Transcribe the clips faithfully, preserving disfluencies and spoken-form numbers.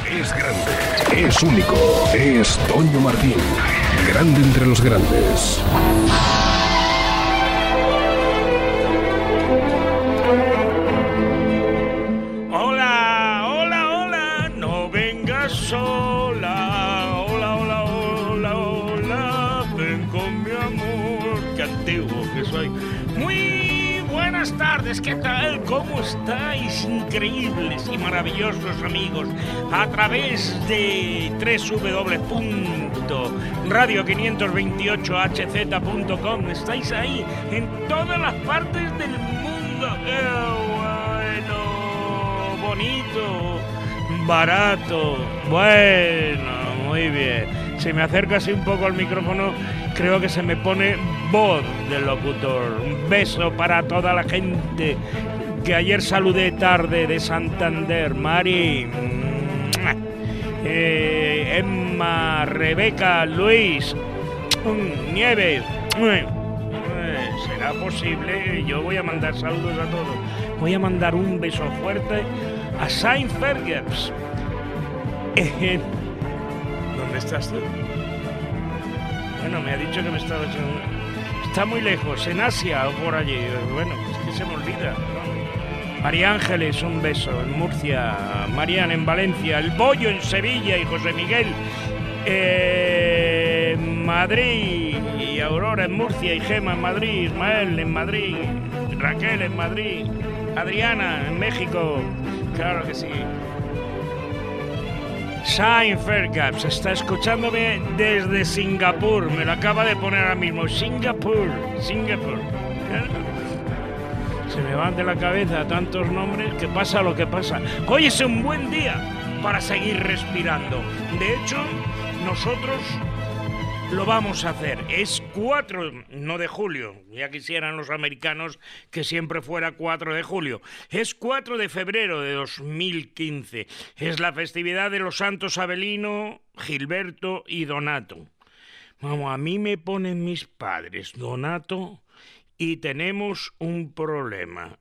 Es grande, es único, es Toño Martín. Grande entre los grandes. Hola, hola, hola, no vengas sola. Hola, hola, hola, hola, ven con mi amor. Qué antiguo que soy. Muy buenas tardes, ¿qué tal? ¿Cómo estáis? Increíbles y maravillosos amigos. A través de doble u doble u doble u punto radio quinientos veintiocho h z punto com estáis ahí en todas las partes del mundo. ¡Qué bueno! Bonito, barato, bueno, muy bien. Si me acerco así un poco al micrófono, creo que se me pone voz del locutor. Un beso para toda la gente que ayer saludé tarde de Santander. Mari, eh, Emma, Rebeca, Luis, Nieves. Eh, ¿Será posible? Yo voy a mandar saludos a todos. Voy a mandar un beso fuerte a Saint Fergus. Eh, ¿Dónde estás tú? Bueno, me ha dicho que me estaba echando... Está muy lejos, en Asia o por allí. Bueno, es que se me olvida, ¿no? María Ángeles, un beso en Murcia. Mariana en Valencia. El Bollo en Sevilla y José Miguel eh, Madrid. Y Aurora en Murcia y Gema en Madrid. Ismael en Madrid. Raquel en Madrid. Adriana en México. Claro que sí. Saint Fergus está escuchándome desde Singapur. Me lo acaba de poner ahora mismo. Singapur, Singapur. Se me van de la cabeza tantos nombres que pasa lo que pasa. Hoy es un buen día para seguir respirando. De hecho, nosotros lo vamos a hacer. Es cuatro, no de julio. Ya quisieran los americanos que siempre fuera cuatro de julio. Es cuatro de febrero de dos mil quince. Es la festividad de los santos Abelino, Gilberto y Donato. Vamos, a mí me ponen mis padres Donato y tenemos un problema.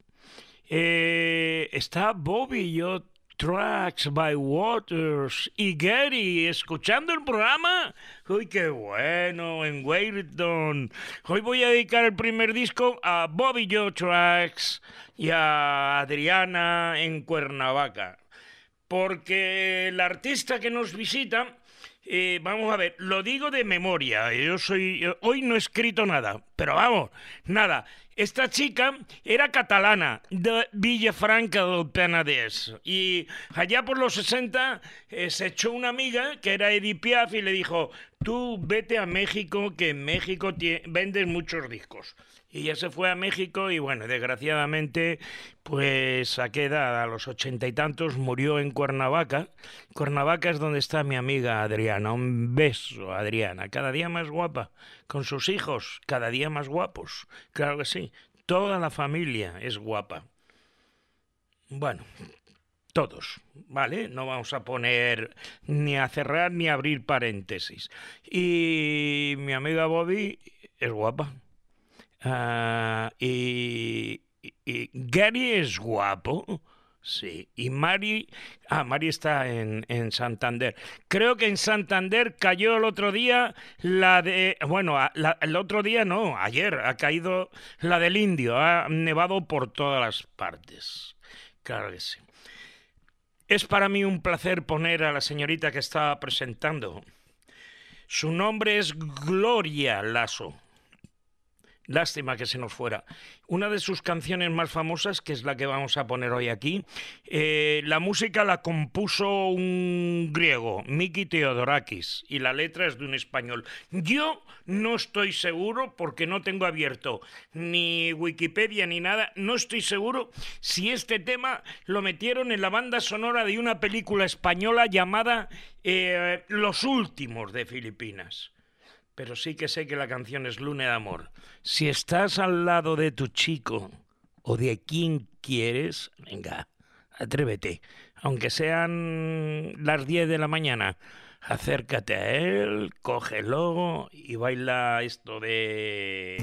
Eh, está Bobby y yo... Tracks by Waters y Gary, escuchando el programa. ¡Uy, qué bueno! En Weyton. Hoy voy a dedicar el primer disco a Bobby Joe Tracks y a Adriana en Cuernavaca. Porque el artista que nos visita... Eh, vamos a ver, lo digo de memoria. Yo soy... Yo, hoy no he escrito nada, pero vamos, nada. Esta chica era catalana, de Villafranca del Penedès. Y allá por los sesenta eh, se echó una amiga que era Edith Piaf y le dijo: tú vete a México, que en México tie- vendes muchos discos. Y ella se fue a México y bueno, desgraciadamente, pues a qué edad, a los ochenta y tantos, murió en Cuernavaca. Cuernavaca es donde está mi amiga Adriana. Un beso, Adriana. Cada día más guapa, con sus hijos, cada día más guapos. Claro que sí, toda la familia es guapa. Bueno, todos, ¿vale? No vamos a poner ni a cerrar ni a abrir paréntesis. Y mi amiga Bobby es guapa. Uh, y, y, y Gary es guapo, sí. Y Mari, ah, Mari está en, en Santander. Creo que en Santander cayó el otro día la de, bueno, la, el otro día no, ayer ha caído la del Indio, ha nevado por todas las partes. Claro que sí. Es para mí un placer poner a la señorita que estaba presentando. Su nombre es Gloria Lasso. Lástima que se nos fuera. Una de sus canciones más famosas, que es la que vamos a poner hoy aquí, eh, la música la compuso un griego, Miki Theodorakis, y la letra es de un español. Yo no estoy seguro, porque no tengo abierto ni Wikipedia ni nada, no estoy seguro si este tema lo metieron en la banda sonora de una película española llamada eh, Los Últimos de Filipinas. Pero sí que sé que la canción es Luna de Amor. Si estás al lado de tu chico o de quien quieres, venga, atrévete. Aunque sean las diez de la mañana, acércate a él, cógelo y baila esto de...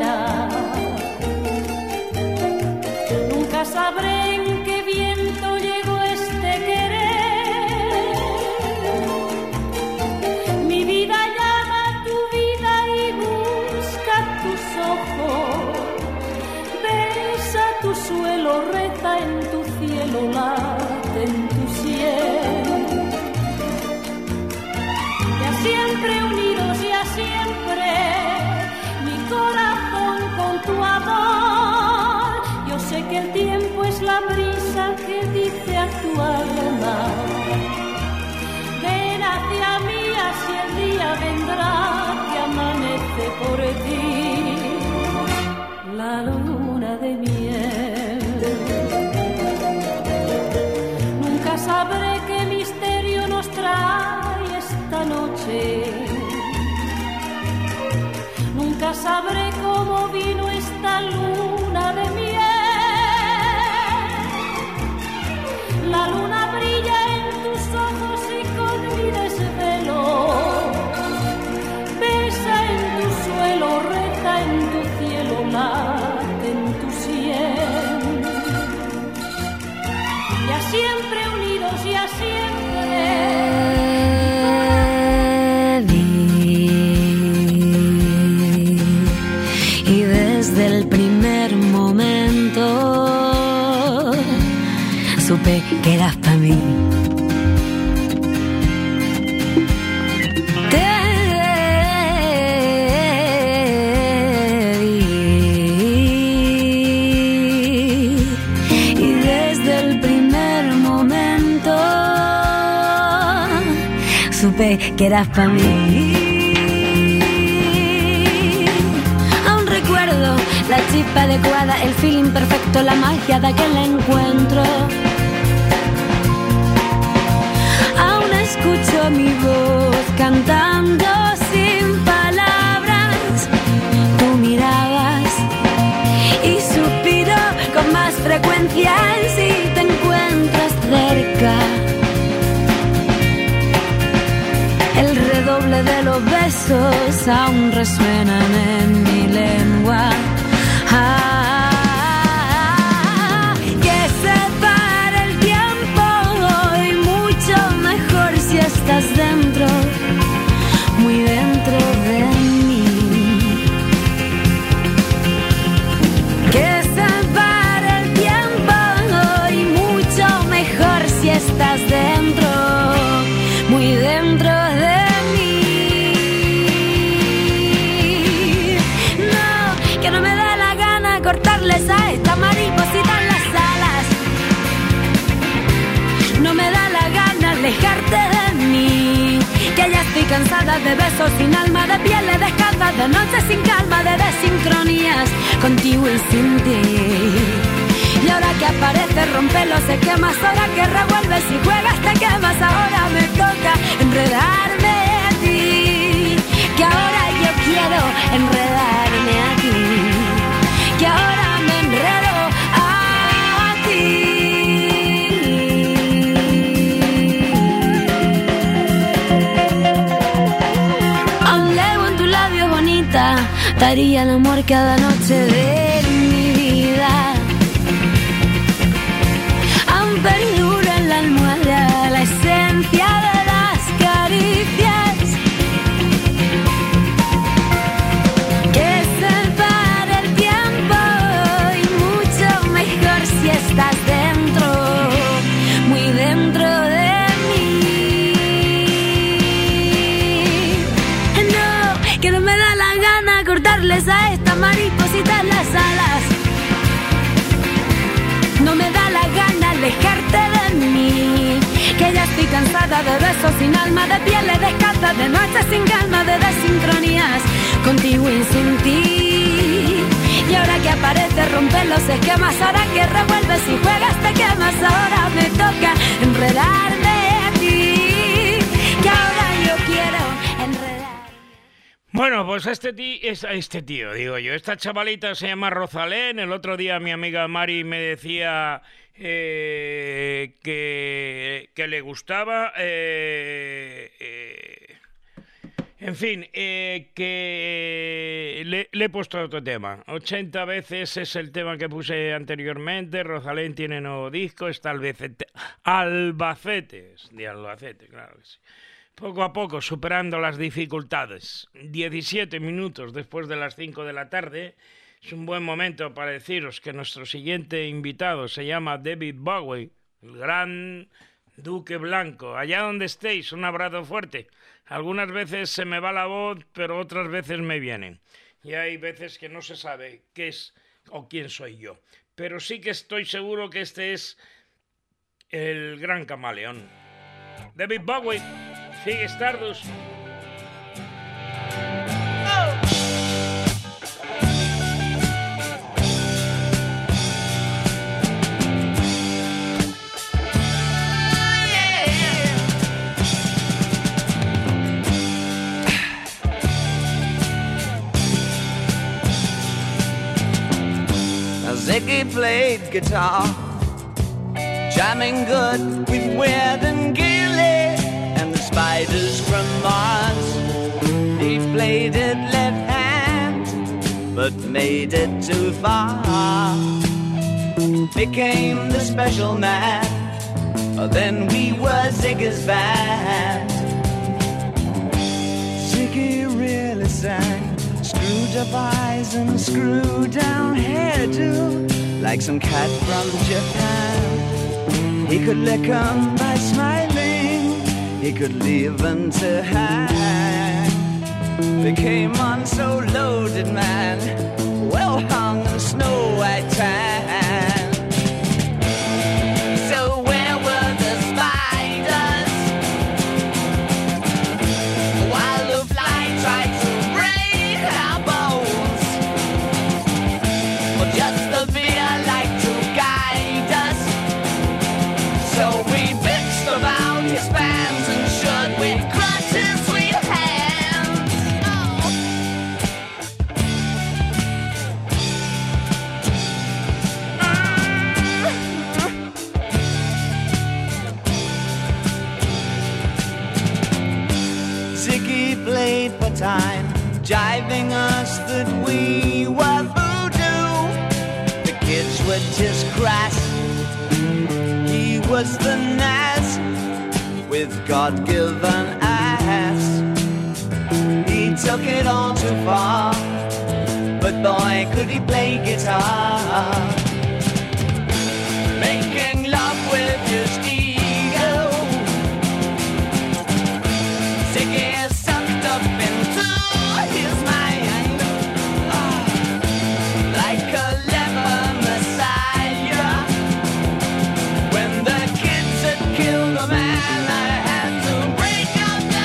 mirar. Nunca sabré en qué viento llegó este querer. Mi vida llama a tu vida y busca tus ojos. Besa tu suelo, reza en tu cielo, late en tu cielo. Ya siempre unidos, ya siempre, mi corazón con tu amor. Yo sé que el tiempo es la brisa que dice a tu alma: ven hacia mí, así el día vendrá que amanece por ti. La luna de miel. Nunca sabré qué misterio nos trae esta noche. Nunca sabré cómo vino esta luna de miel. La luna brilla en tus ojos y con mi desvelo besa en tu suelo, reza en tu cielo, late en tu sien. Ya siempre unidos, ya siempre. Y desde el primer momento supe que eras para mí. Te vi y desde el primer momento supe que eras para mí. La chispa adecuada, el feeling perfecto, la magia de aquel encuentro. Aún escucho mi voz cantando sin palabras. Tú mirabas y suspiro con más frecuencia si te encuentras cerca. El redoble de los besos aún resuenan en mi lengua. Ah, que se pare el tiempo y mucho mejor si estás dentro, muy dentro de mí. Que se pare el tiempo y mucho mejor si estás dentro, muy dentro de mí. No, que no me da cortarles a esta mariposita en las alas. No me da la gana alejarte de mí, que ya estoy cansada de besos sin alma, de pieles descalzas, de noches sin calma, de desincronías contigo y sin ti. Y ahora que aparece rompe los esquemas, ahora que revuelves y juegas te quemas, ahora me toca enredarme a ti, que ahora yo quiero enredarme a ti, que ahora me enredo a ti. Aún leo en tu labio bonita, te haría el amor cada noche de mi vida. Aún perdura en la almohada la esencia de las caricias. Que se pare el tiempo y mucho mejor si estás dentro, muy dentro de mí. No, que no me da la gana cortarles a esta mariposita en las alas. No me da la gana alejarte de mí, que ya estoy cansada de besos sin alma, de pieles descalzas, de noches sin calma, de desincronías contigo y sin ti. Y ahora que aparece romper los esquemas, ahora que revuelves y juegas te quemas, ahora me toca enredarme a ti, que ahora yo quiero enredar. Bueno, pues este tío, este tío, digo yo, esta chavalita se llama Rosalén. El otro día mi amiga Mari me decía eh, que, que le gustaba eh, eh, En fin, eh, que le, le he puesto otro tema. ochenta veces es el tema que puse anteriormente. Rosalén tiene nuevo disco, está Albacete, Albacete, de Albacete, claro que sí. Poco a poco, superando las dificultades. diecisiete minutos después de las cinco de la tarde. Es un buen momento para deciros que nuestro siguiente invitado se llama David Bowie, el gran Duque Blanco. Allá donde estéis, un abrazo fuerte. Algunas veces se me va la voz, pero otras veces me vienen. Y hay veces que no se sabe qué es o quién soy yo. Pero sí que estoy seguro que este es el gran camaleón. David Bowie, Ziggy Stardust. Ziggy played guitar, jamming good with Weird and Gilly and the Spiders from Mars. He played it left hand, but made it too far. Became the special man, then we were Ziggy's band. Ziggy really sang. Screwed up eyes and screwed down hairdo, like some cat from Japan. He could lick 'em by smiling, he could leave 'em to hang. They came on so loaded, man, well hung in snow white tan. So where were the spiders while the fly tried to time, jiving us that we were voodoo. The kids were just crass, he was the Nas with God-given ass. He took it all too far, but boy could he play guitar. Making love with his ego, Ziggy sucked up into his mind, oh, like a leper messiah. When the kids had killed a man, I had to break up the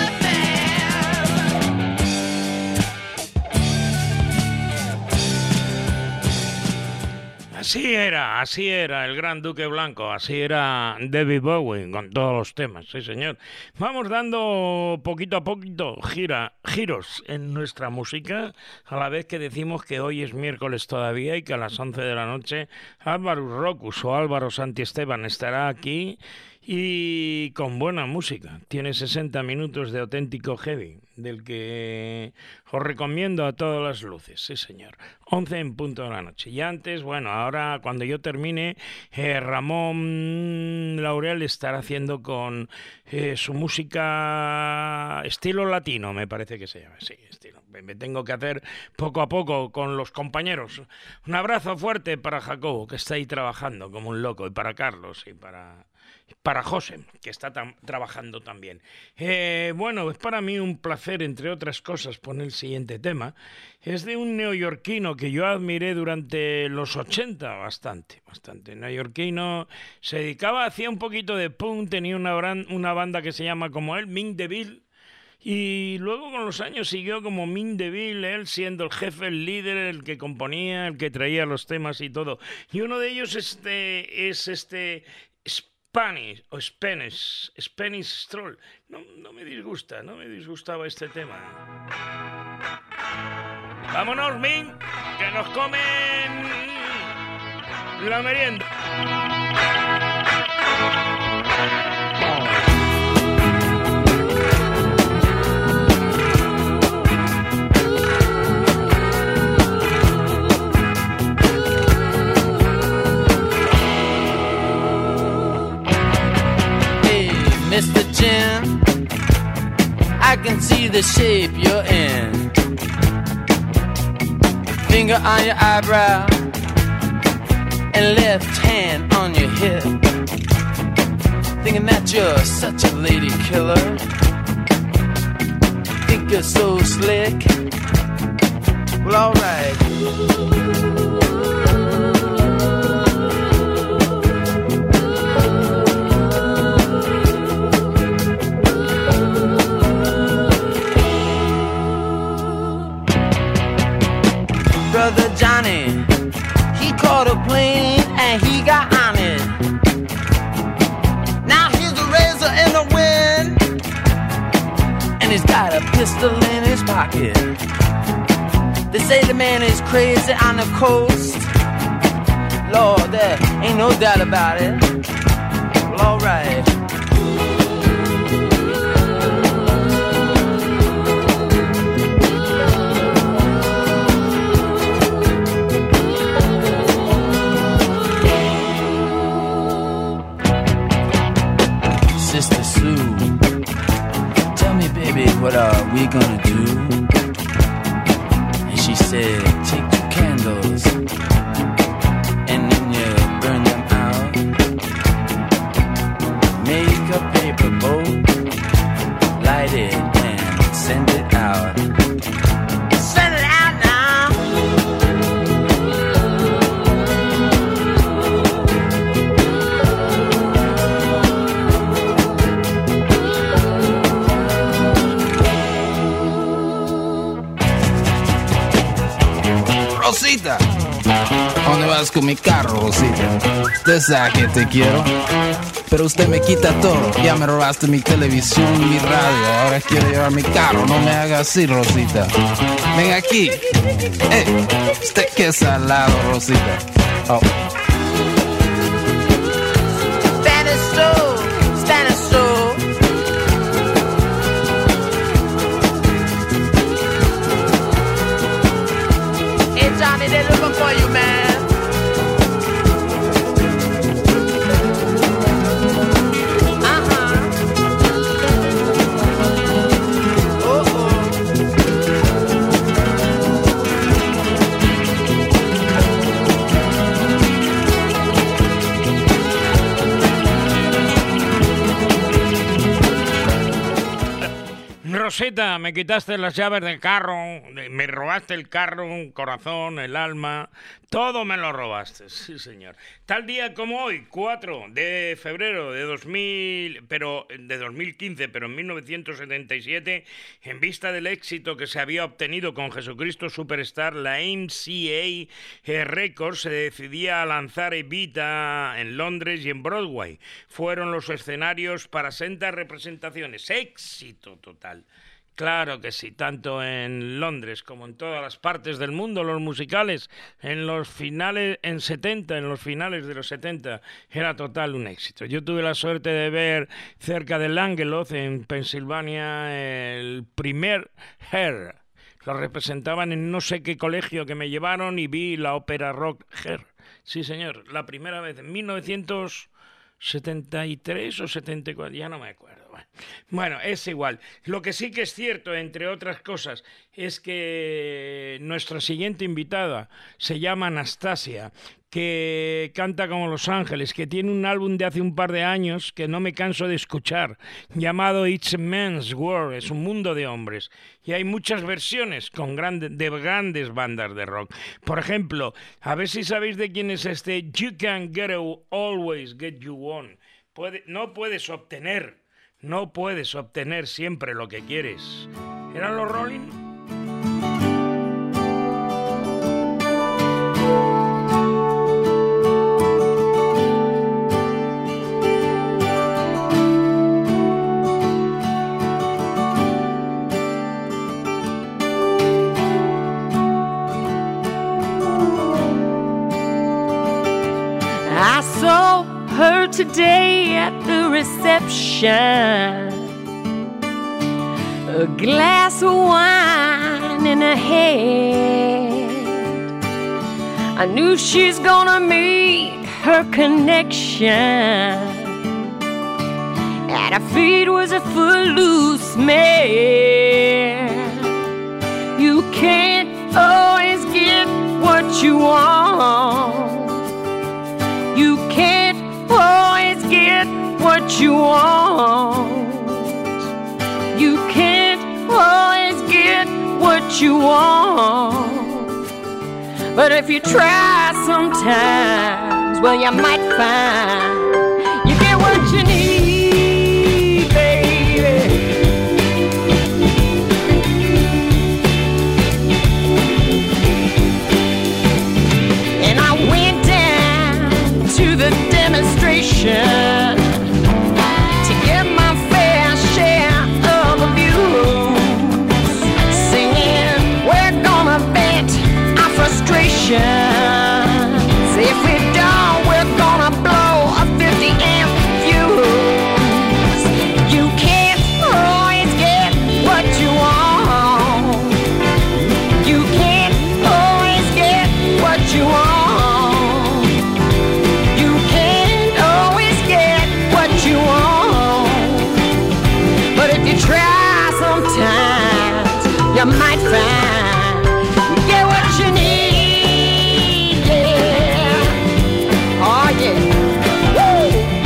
band. Así era, así era el gran Duque Blanco, así era David Bowie con todos los temas, sí señor. Vamos dando poquito a poquito gira, giros en nuestra música, a la vez que decimos que hoy es miércoles todavía y que a las once de la noche Álvaro Rocus o Álvaro Santiesteban estará aquí y con buena música. Tiene sesenta minutos de auténtico heavy, del que os recomiendo a todas las luces, sí señor. once en punto de la noche. Y antes, bueno, ahora cuando yo termine, eh, Ramón Laurel estará haciendo con eh, su música estilo latino, me parece que se llama, sí, estilo. Me tengo que hacer poco a poco con los compañeros. Un abrazo fuerte para Jacobo, que está ahí trabajando como un loco, y para Carlos, y para... para José, que está tam- trabajando también. Eh, bueno, es para mí un placer, entre otras cosas, poner el siguiente tema. Es de un neoyorquino que yo admiré durante los ochenta bastante, bastante. Neoyorquino, se dedicaba, hacía un poquito de punk, tenía una, gran, una banda que se llama como él, Mint DeVille, y luego con los años siguió como Mint DeVille, él siendo el jefe, el líder, el que componía, el que traía los temas y todo. Y uno de ellos este, es este... Spanish o Spanish, Spanish Stroll. No, no me disgusta, no me disgustaba este tema. Vámonos, Min, que nos comen la merienda. I can see the shape you're in. Finger on your eyebrow and left hand on your hip. Thinking that you're such a lady killer. Think you're so slick. Well, alright. Brother Johnny, he caught a plane and he got on it. Now he's a razor in the wind, and he's got a pistol in his pocket. They say the man is crazy on the coast. Lord, there ain't no doubt about it. Well, alright. Sister Sue, tell me, baby, what are we gonna do? And she said, take two candles and then you burn them out. Make a paper boat, light it and send it out. Send it out now. Rosita, ¿dónde vas con mi carro, Rosita? Usted sabe que te quiero, pero usted me quita todo. Ya me robaste mi televisión, mi radio, ahora quiero llevar mi carro. No me haga así, Rosita. Ven aquí. Eh, usted qué salado, Rosita. Oh. Stand still, stand still. Hey Johnny, they're looking for you, man. Rosita, me quitaste las llaves del carro, me robaste el carro, un corazón, el alma, todo me lo robaste, sí señor. Tal día como hoy, cuatro de febrero de dos mil, pero de dos mil quince, pero en mil novecientos setenta y siete, en vista del éxito que se había obtenido con Jesucristo Superstar, la M C A Records se decidía a lanzar Evita en Londres y en Broadway. Fueron los escenarios para sendas representaciones, éxito total. Claro que sí, tanto en Londres como en todas las partes del mundo, los musicales, en los finales, en setenta, en los finales de los setenta, era total un éxito. Yo tuve la suerte de ver cerca de Langeloth, en Pensilvania, el primer Hair. Lo representaban en no sé qué colegio que me llevaron y vi la ópera rock Hair. Sí, señor, la primera vez, en mil novecientos setenta y tres o setenta y cuatro, ya no me acuerdo. Bueno, es igual. Lo que sí que es cierto, entre otras cosas, es que nuestra siguiente invitada se llama Anastasia, que canta como Los Ángeles, que tiene un álbum de hace un par de años que no me canso de escuchar, llamado It's a Man's World, es un mundo de hombres. Y hay muchas versiones con grande, de grandes bandas de rock. Por ejemplo, a ver si sabéis de quién es este You Can Get a, Always Get You On. Puede, no puedes obtener, no puedes obtener siempre lo que quieres. ¿Eran los Rolling? I saw her today at the reception, a glass of wine in her hand. I knew she's gonna meet her connection At her feet was a footloose man. You can't always get what you want. You can't always get what you want. You can't always get what you want. But if you try sometimes, well, you might find you get what you need, baby. And I went down to the demonstration to get my fair share of abuse, singing, we're gonna vent our frustrations. If we don't, we're gonna blow a fifty amp fuse. You can't always get what you want. You can't always get what you want. You can't always get what you want. But if you try sometimes, you might find you get what you need, yeah. Oh, yeah. Woo!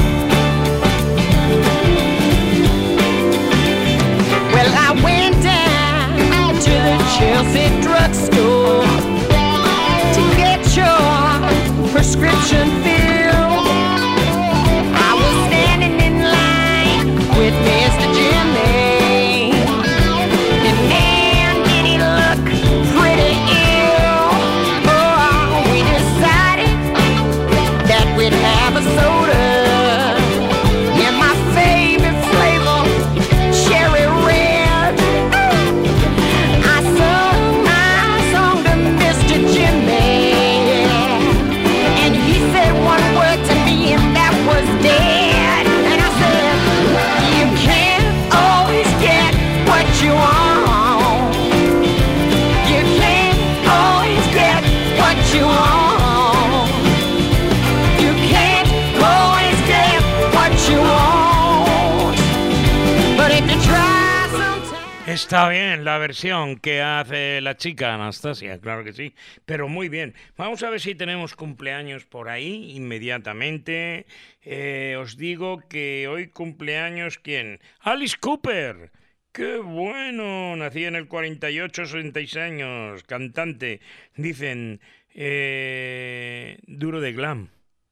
Well, I went down to the Chelsea drugstore to get your prescription filled. I was standing in line with Mister Jimmy, and man, did he look pretty ill. Oh, we decided that we'd have a soda in my favorite flavor, cherry red. I sung my song to Mister Jimmy, and he said one word to me, and that was dead. And I said, you can't always get what you want. You can't always get what you want. You can't always get what you want. But if you try sometimes. Está bien la versión que hace la chica Anastasia, claro que sí, pero muy bien. Vamos a ver si tenemos cumpleaños por ahí inmediatamente. Eh, os digo que hoy cumpleaños, ¿quién? Alice Cooper. ¡Qué bueno! Nací en el cuarenta y ocho, sesenta y seis años, cantante. Dicen, eh, duro de glam.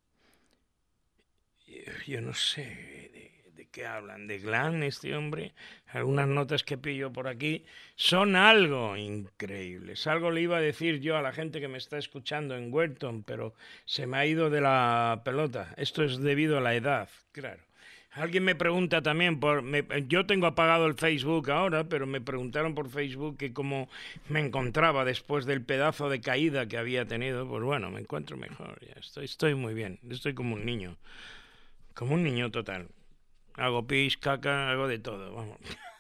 Yo no sé de, de qué hablan. ¿De glam este hombre? Algunas notas que pillo por aquí son algo increíbles. Algo le iba a decir yo a la gente que me está escuchando en Werton, pero se me ha ido de la pelota. Esto es debido a la edad, claro. Alguien me pregunta también, por, me, yo tengo apagado el Facebook ahora, pero me preguntaron por Facebook que cómo me encontraba después del pedazo de caída que había tenido. Pues bueno, me encuentro mejor, ya estoy, estoy muy bien, estoy como un niño, como un niño total. Hago pis, caca, hago de todo, vamos.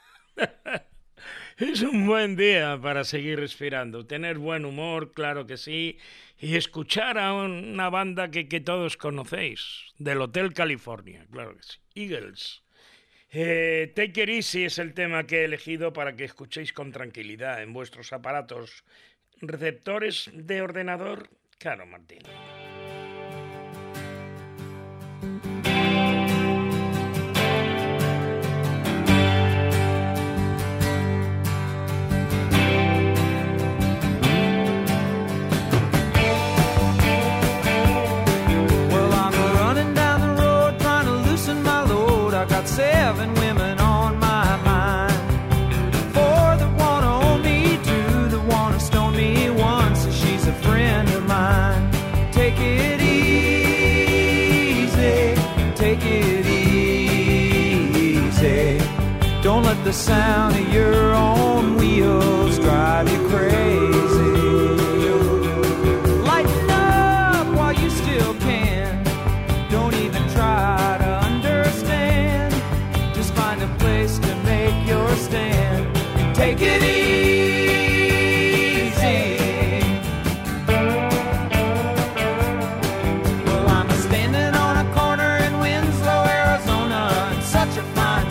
Es un buen día para seguir respirando, tener buen humor, claro que sí, y escuchar a una banda que, que todos conocéis, del Hotel California, claro que sí, Eagles. Eh, Take It Easy es el tema que he elegido para que escuchéis con tranquilidad en vuestros aparatos receptores de ordenador. Caro Martín. Seven women on my mind. For the one who owned me, two, the one who stoned me once. She's a friend of mine. Take it easy, take it easy. Don't let the sound of your own wheels drive you crazy. Lighten up while you still can. Don't even try to understand. Just find a place to make your stand and take it easy. Well, I'm standing on a corner in Winslow, Arizona, in such a fine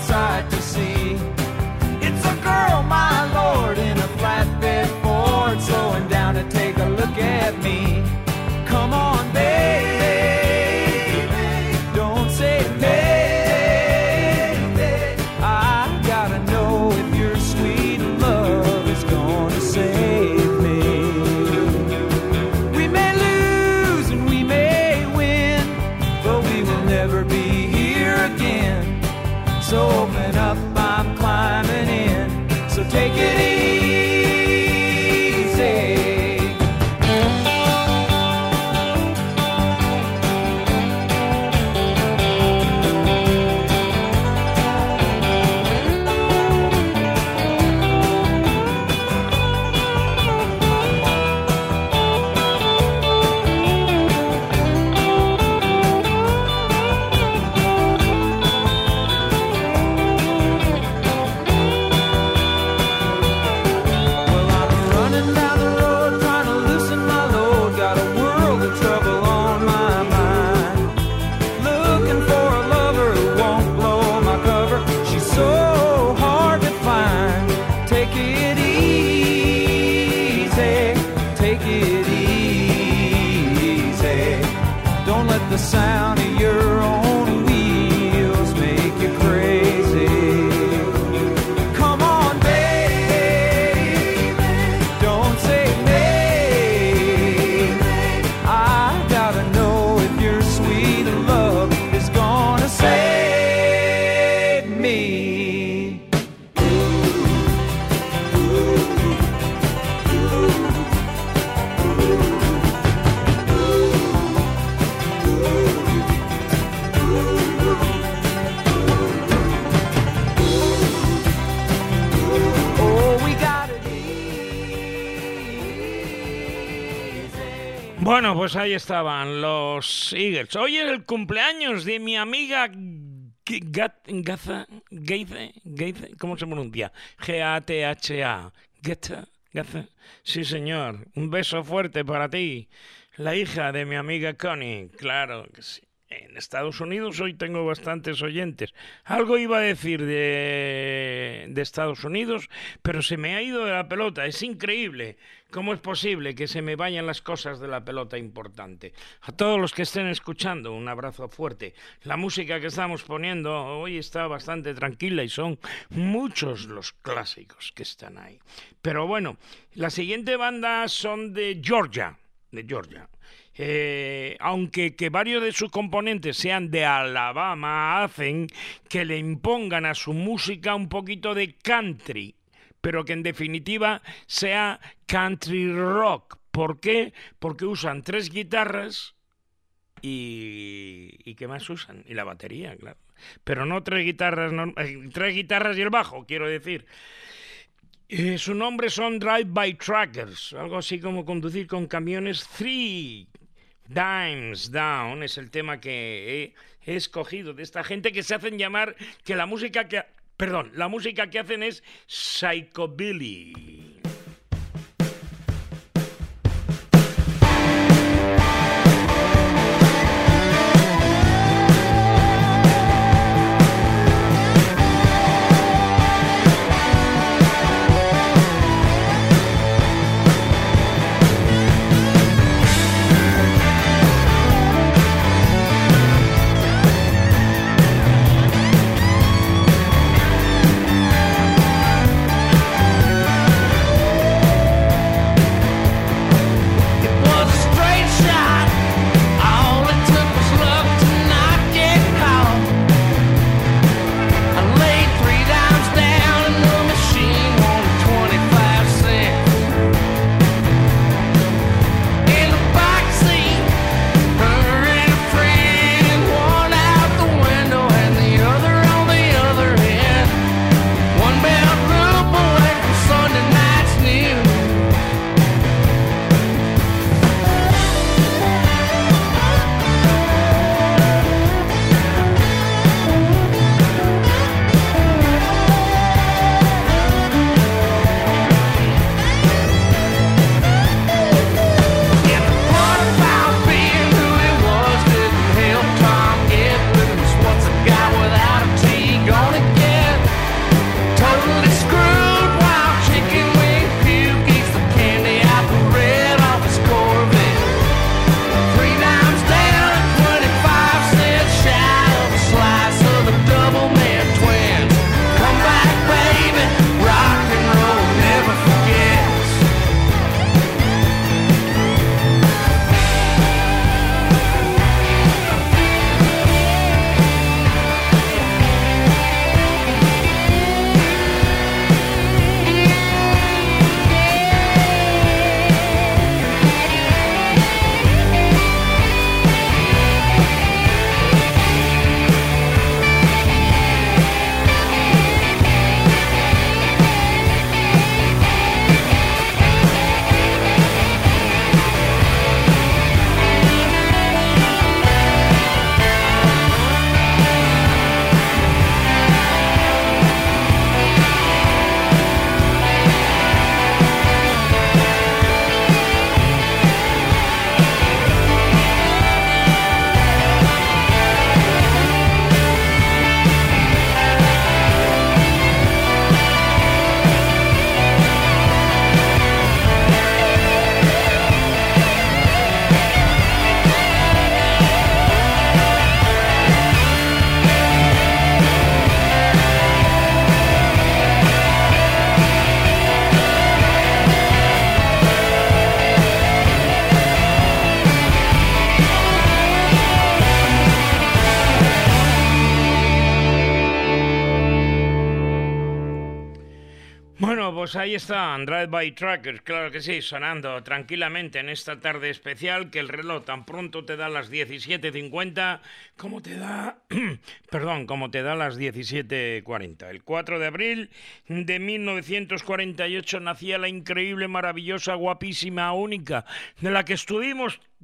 Bueno, pues ahí estaban los Eagles. Hoy es el cumpleaños de mi amiga Gat- Gaza, Gaza, Gaza, ¿cómo se pronuncia? G A T H A. Gaza, Gaza. Sí, señor. Un beso fuerte para ti. La hija de mi amiga Connie. Claro que sí. En Estados Unidos hoy tengo bastantes oyentes. Algo iba a decir de, de Estados Unidos, pero se me ha ido de la pelota. Es increíble cómo es posible que se me vayan las cosas de la pelota importante. A todos los que estén escuchando, un abrazo fuerte. La música que estamos poniendo hoy está bastante tranquila y son muchos los clásicos que están ahí. Pero bueno, la siguiente banda son de Georgia, de Georgia. Eh, aunque que varios de sus componentes sean de Alabama, hacen que le impongan a su música un poquito de country, pero que en definitiva sea country rock. ¿Por qué? Porque usan tres guitarras y... ¿y qué más usan? Y la batería, claro. Pero no tres guitarras, no, eh, tres guitarras y el bajo, quiero decir. Eh, su nombre son Drive-By Truckers, algo así como conducir con camiones. Three Dimes Down es el tema que he, he escogido de esta gente que se hacen llamar que la música que perdón, la música que hacen es psychobilly. Pues ahí está, Drive-By Truckers, claro que sí, sonando tranquilamente en esta tarde especial que el reloj tan pronto te da las diecisiete cincuenta como te da, perdón, como te da las diecisiete cuarenta. El cuatro de abril de mil novecientos cuarenta y ocho nacía la increíble, maravillosa, guapísima, única, de la que estuvimos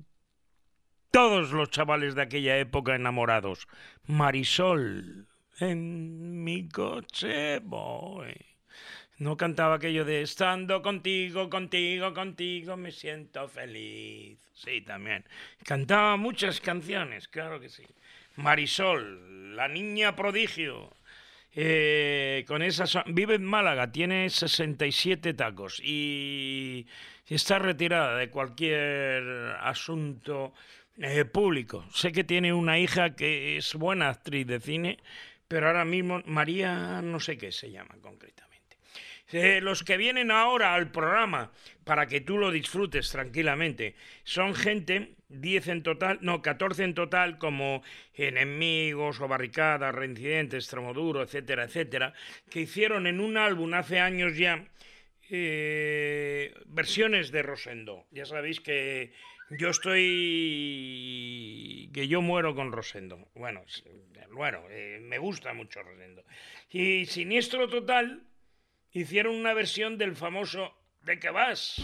todos los chavales de aquella época enamorados. Marisol, en mi coche voy. No cantaba aquello de estando contigo, contigo, contigo, me siento feliz. Sí, también. Cantaba muchas canciones, claro que sí. Marisol, la niña prodigio. Eh, con esa so- vive en Málaga, tiene sesenta y siete tacos y está retirada de cualquier asunto eh, público. Sé que tiene una hija que es buena actriz de cine, pero ahora mismo María no sé qué se llama concretamente. Eh, los que vienen ahora al programa para que tú lo disfrutes tranquilamente son gente, diez en total, no, catorce en total, como Enemigos o Barricadas, Reincidentes, Extremoduro, etcétera, etcétera, que hicieron en un álbum hace años ya eh, versiones de Rosendo. Ya sabéis que yo estoy... que yo muero con Rosendo. Bueno, bueno eh, me gusta mucho Rosendo. Y Siniestro Total hicieron una versión del famoso ¿De qué vas?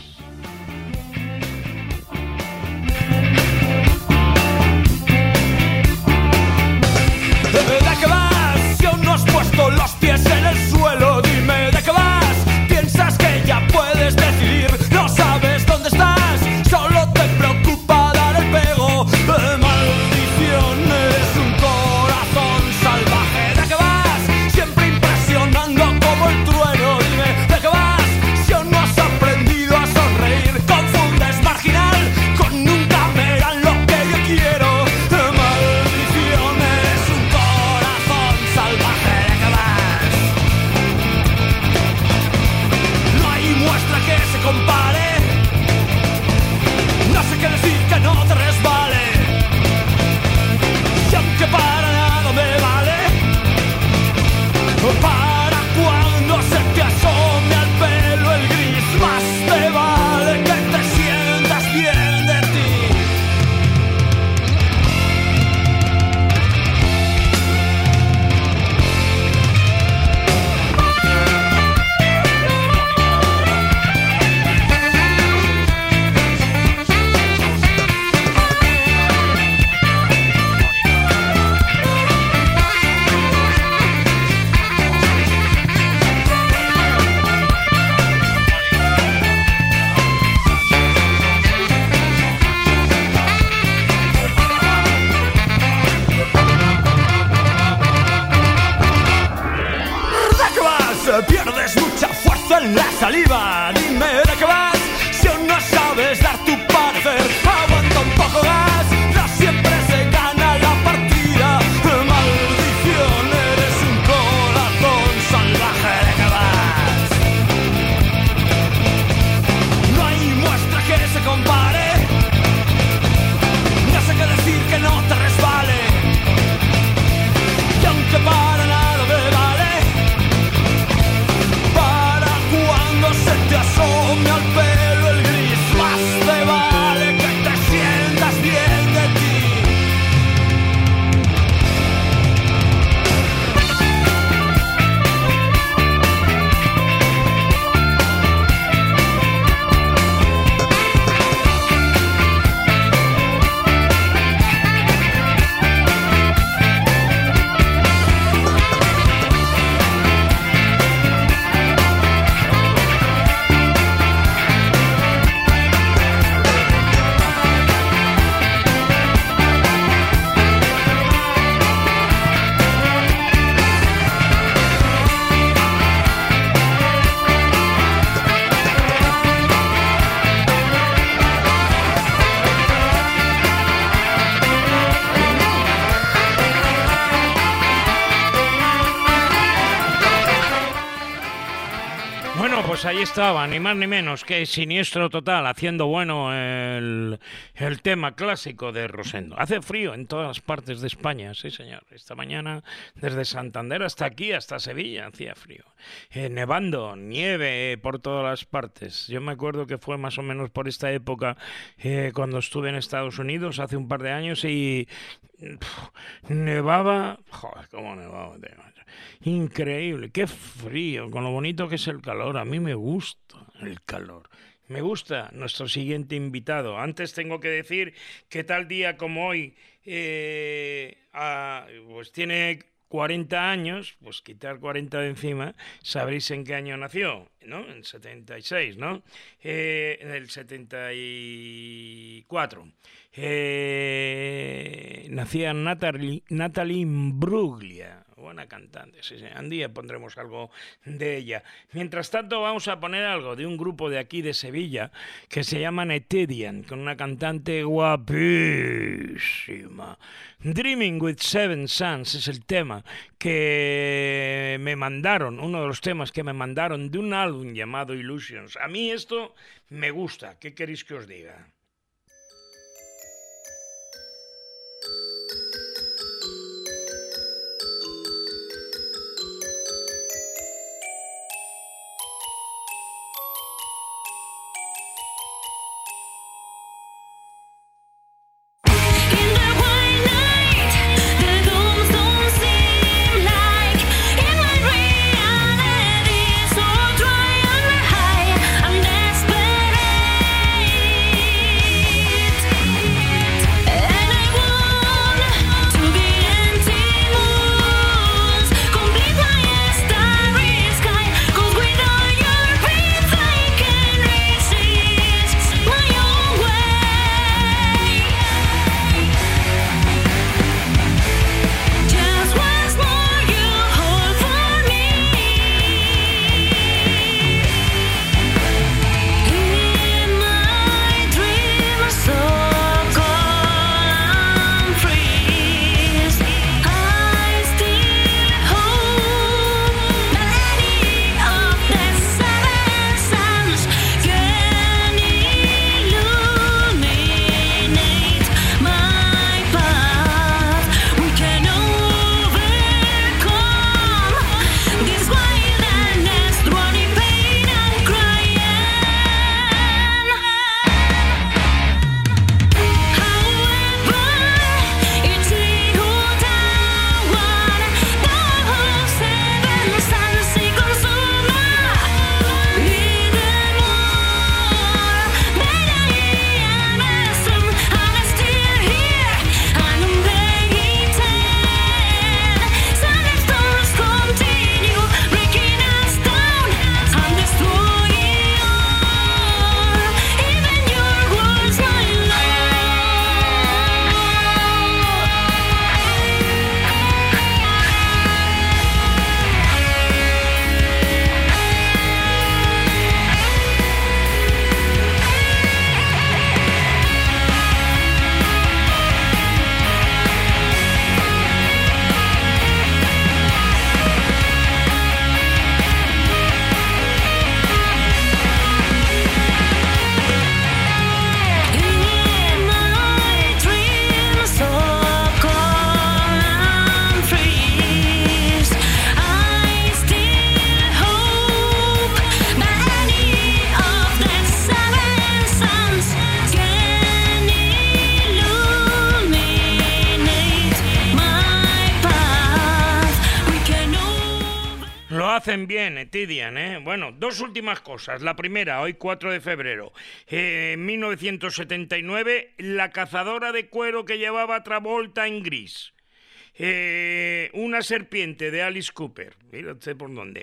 ¿De qué vas? Si aún no has puesto los pies en el suelo, dime ¿de qué vas? Piensas que ya puedes decidir, no sabes dónde estás, solo te preocupa dar el pego. Eh, maldición, eres un corazón salvaje. ¿De qué vas? Siempre impresionando como el trueno, dime ¿de qué vas? Si aún no has aprendido a sonreír, confundes marginal con nunca me dan lo que yo quiero. Eh, maldición, eres un corazón salvaje. ¿De qué vas? No hay muestra que se compare, no sé qué decir que no te resbale, y aunque para nada me vale, para cuando se te asome al pelo el gris, más te vale que te sientas bien de ti. ¿De qué vas? Pierdes mucha fuerza en la saliva. Dime ¿de qué vas? Si aún no sabes dar tu parecer, aguanta un poco más, no siempre se gana la partida. Maldición, eres un corazón salvaje. ¿De qué vas? No hay muestra que se compare, no sé qué decir que no te resbale, y aunque para nada me vale, para cuando se te asome al pelo el gris, más te vale que te sientas bien de ti. Bueno, pues ahí estaba, ni más ni menos que Siniestro Total, haciendo bueno el, el tema clásico de Rosendo. Hace frío en todas partes de España, sí señor. Esta mañana, desde Santander hasta aquí, hasta Sevilla, hacía frío. Eh, nevando, nieve por todas las partes. Yo me acuerdo que fue más o menos por esta época eh, cuando estuve en Estados Unidos hace un par de años y pff, nevaba, joder, cómo nevaba, tío. Increíble, qué frío, con lo bonito que es el calor. A mí me gusta el calor. Me gusta nuestro siguiente invitado. Antes tengo que decir que tal día como hoy eh, a, pues tiene cuarenta años, pues quitar cuarenta de encima, sabréis en qué año nació, ¿no? En setenta y seis, ¿no? Eh, en el setenta y cuatro. Eh, nacía Natalie, Natalie Imbruglia, buena cantante, sí, sí. Un día pondremos algo de ella. Mientras tanto vamos a poner algo de un grupo de aquí de Sevilla que se llama Etidian, con una cantante guapísima. Dreaming with Seven Suns es el tema que me mandaron, uno de los temas que me mandaron de un álbum llamado Illusions. A mí esto me gusta, ¿qué queréis que os diga? Hacen bien, Etidian, ¿eh? Bueno, dos últimas cosas. La primera, hoy cuatro de febrero, eh, en mil novecientos setenta y nueve, la cazadora de cuero que llevaba Travolta en Gris. Eh, una serpiente de Alice Cooper, mira usted por dónde.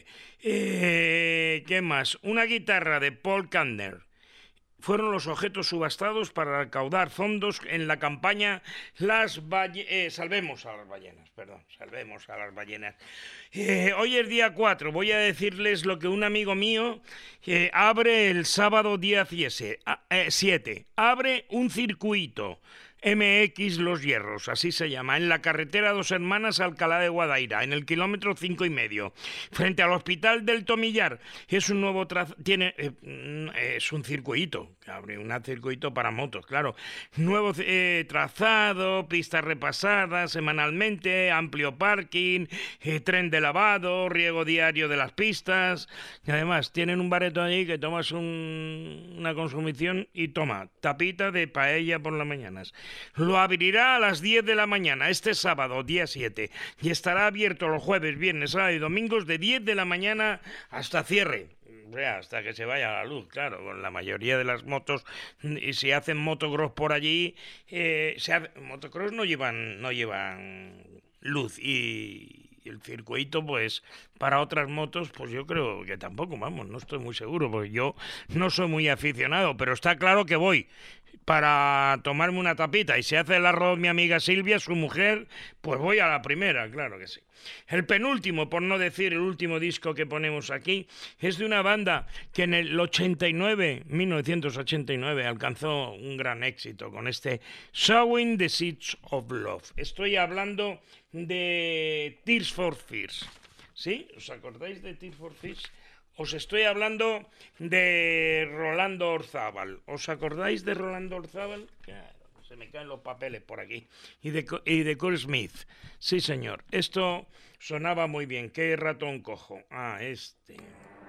Eh, ¿Qué más? Una guitarra de Paul Kantner. Fueron los objetos subastados para recaudar fondos en la campaña Las Balle- eh, Salvemos a las ballenas, perdón, salvemos a las ballenas. Eh, hoy es día cuatro, voy a decirles lo que un amigo mío eh, abre el sábado día siete, abre un circuito M X Los Hierros, así se llama, en la carretera Dos Hermanas Alcalá de Guadaira, en el kilómetro cinco y medio, frente al Hospital del Tomillar. Es un nuevo tra- tiene eh, es un circuito, abre un circuito para motos, claro. Nuevo eh, trazado, pistas repasadas semanalmente, amplio parking, eh, tren de lavado, riego diario de las pistas. Y además tienen un bareto allí que tomas un, una consumición y toma tapita de paella por las mañanas. Lo abrirá a las diez de la mañana este sábado, día siete, y estará abierto los jueves, viernes, sábado y domingos de diez de la mañana hasta cierre. hasta que se vaya la luz, claro, con la mayoría de las motos, y si hacen motocross por allí, eh, se hace, motocross no llevan, no llevan luz, y el circuito, pues, para otras motos, pues yo creo que tampoco, vamos, no estoy muy seguro, porque yo no soy muy aficionado, pero está claro que voy para tomarme una tapita, y si hace el arroz mi amiga Silvia, su mujer, pues voy a la primera, claro que sí. El penúltimo, por no decir el último disco que ponemos aquí, es de una banda que en el ochenta y nueve, mil novecientos ochenta y nueve, alcanzó un gran éxito con este Sowing the Seeds of Love. Estoy hablando de Tears for Fears, ¿sí? ¿Os acordáis de Tears for Fears? Os estoy hablando de Rolando Orzábal. ¿Os acordáis de Rolando Orzábal? Claro, se me caen los papeles por aquí. Y de, y de Cole Smith. Sí, señor. Esto sonaba muy bien. ¿Qué ratón cojo? Ah, este...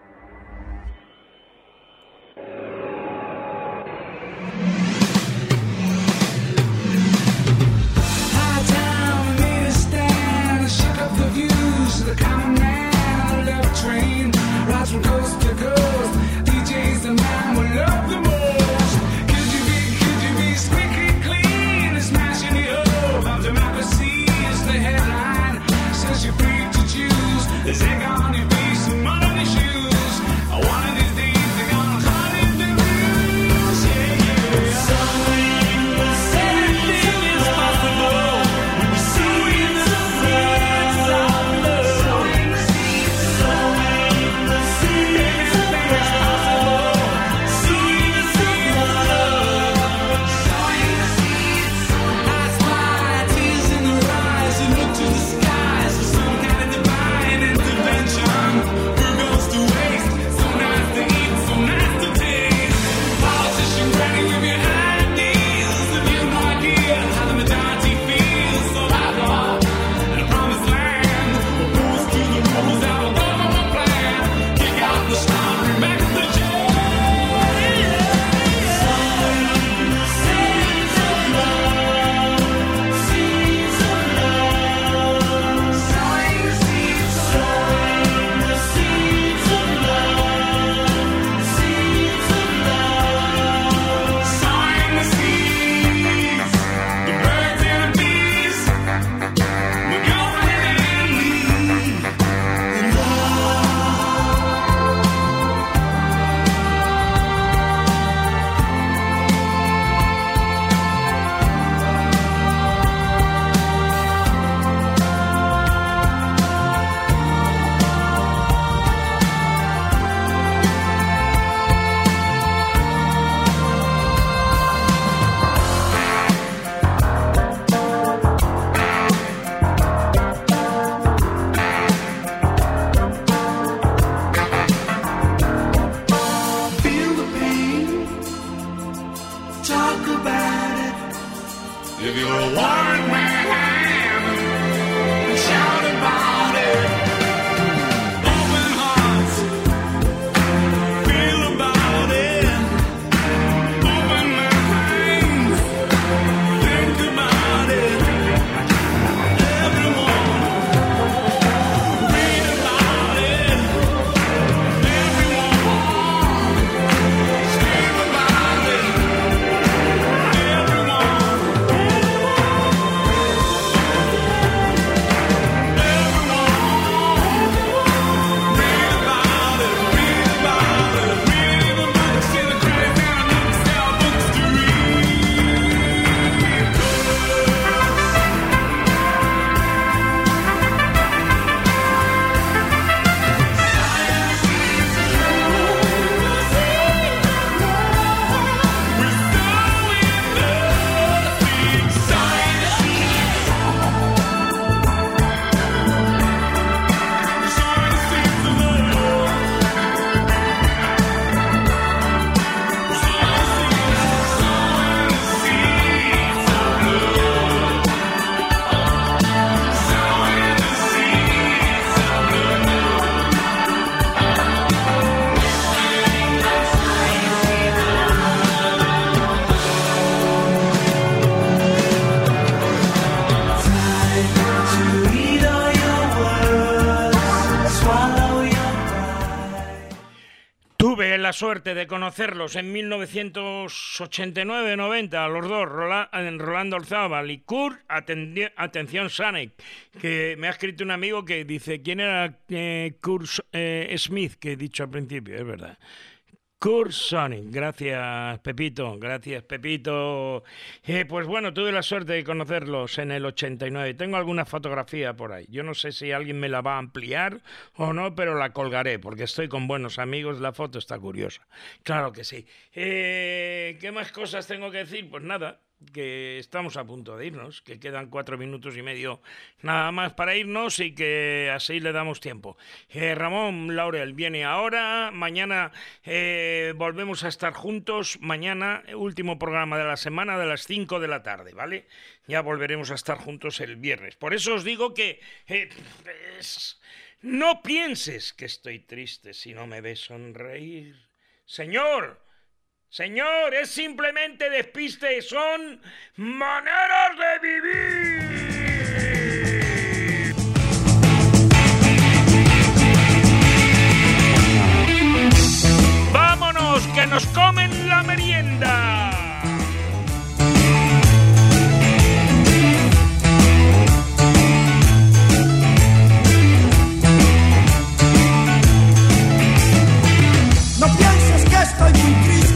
Rides from coast to coast, D J's the man we love the most. Could you be, could you be squeaky clean, smashing the hope of democracy is the headline. Says you're free to choose, there's egg on your face and mud on your shoes. One of these days they're gonna cut in the rules, yeah, yeah. Something, anything is possible. We're sowing the seeds of love. Sowing the seeds, sowing the seeds. Anything is possible. Sowing the seeds of love. Sowing the seeds. Eyes wide, tears in their eyes, and look to the skies for some kind of divine intervention. Who goes to waste? So nice to eat, so nice to taste. Politician ready with your ideas. Have you no idea how the majority feels? So outlaw in a promised land. Opposed to the rules out of government plan. Kick out the storm, bring back the jail. Sowing the seeds of love. Seeds of love. Sowing the seeds, sowing the seeds of love. Seeds of love. Sowing the seeds. The birds and the bees. My girlfriend and me. In love. Feel the pain. Talk about it. If you're a warrant man, shout about it. Open hearts. Feel about it. Open minds. Think about it. Everyone. Read about it. Everyone. Scream about it. Everyone. suerte de conocerlos en mil novecientos ochenta y nueve noventa, a los dos, Rola, Rolando Orzábal y Kurt, atendi, atención Sonic, que me ha escrito un amigo que dice, ¿quién era eh, Kurt eh, Smith? Que he dicho al principio, es verdad. Kurt Sonic, gracias Pepito, gracias Pepito. Eh, pues bueno, tuve la suerte de conocerlos en el ochenta y nueve. Tengo alguna fotografía por ahí. Yo no sé si alguien me la va a ampliar o no, pero la colgaré porque estoy con buenos amigos. La foto está curiosa. Claro que sí. Eh, ¿Qué más cosas tengo que decir? Pues nada, que estamos a punto de irnos, que quedan cuatro minutos y medio nada más para irnos y que así le damos tiempo. Eh, Ramón Laurel viene ahora, mañana eh, volvemos a estar juntos, mañana último programa de la semana de las cinco de la tarde, ¿vale? Ya volveremos a estar juntos el viernes. Por eso os digo que eh, es, no pienses que estoy triste si no me ves sonreír. Señor, Señor, es simplemente despiste, son maneras de vivir. ¡Vámonos, que nos comen la merienda! No pienses que estoy muy triste.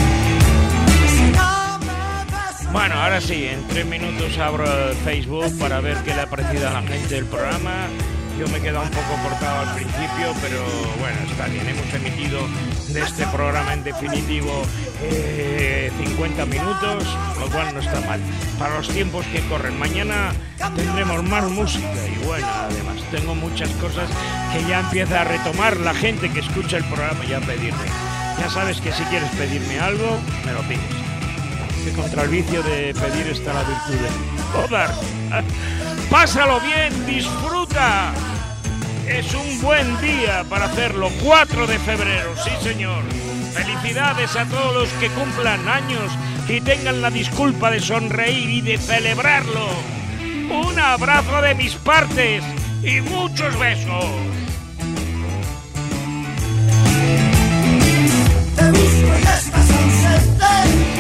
Bueno, ahora sí, en tres minutos abro el Facebook para ver qué le ha parecido a la gente del programa. Yo me he quedado un poco cortado al principio, pero bueno, está bien. Hemos emitido de este programa en definitivo eh, cincuenta minutos, lo cual no está mal. Para los tiempos que corren, mañana tendremos más música y bueno, además tengo muchas cosas que ya empieza a retomar la gente que escucha el programa y a pedirme. Ya sabes que si quieres pedirme algo, me lo pides. Que contra el vicio de pedir está la virtud de joder. Pásalo bien, disfruta. Es un buen día para hacerlo. cuatro de febrero, sí señor. Felicidades a todos los que cumplan años y tengan la disculpa de sonreír y de celebrarlo. Un abrazo de mis partes y muchos besos. Te busco en esta sunset.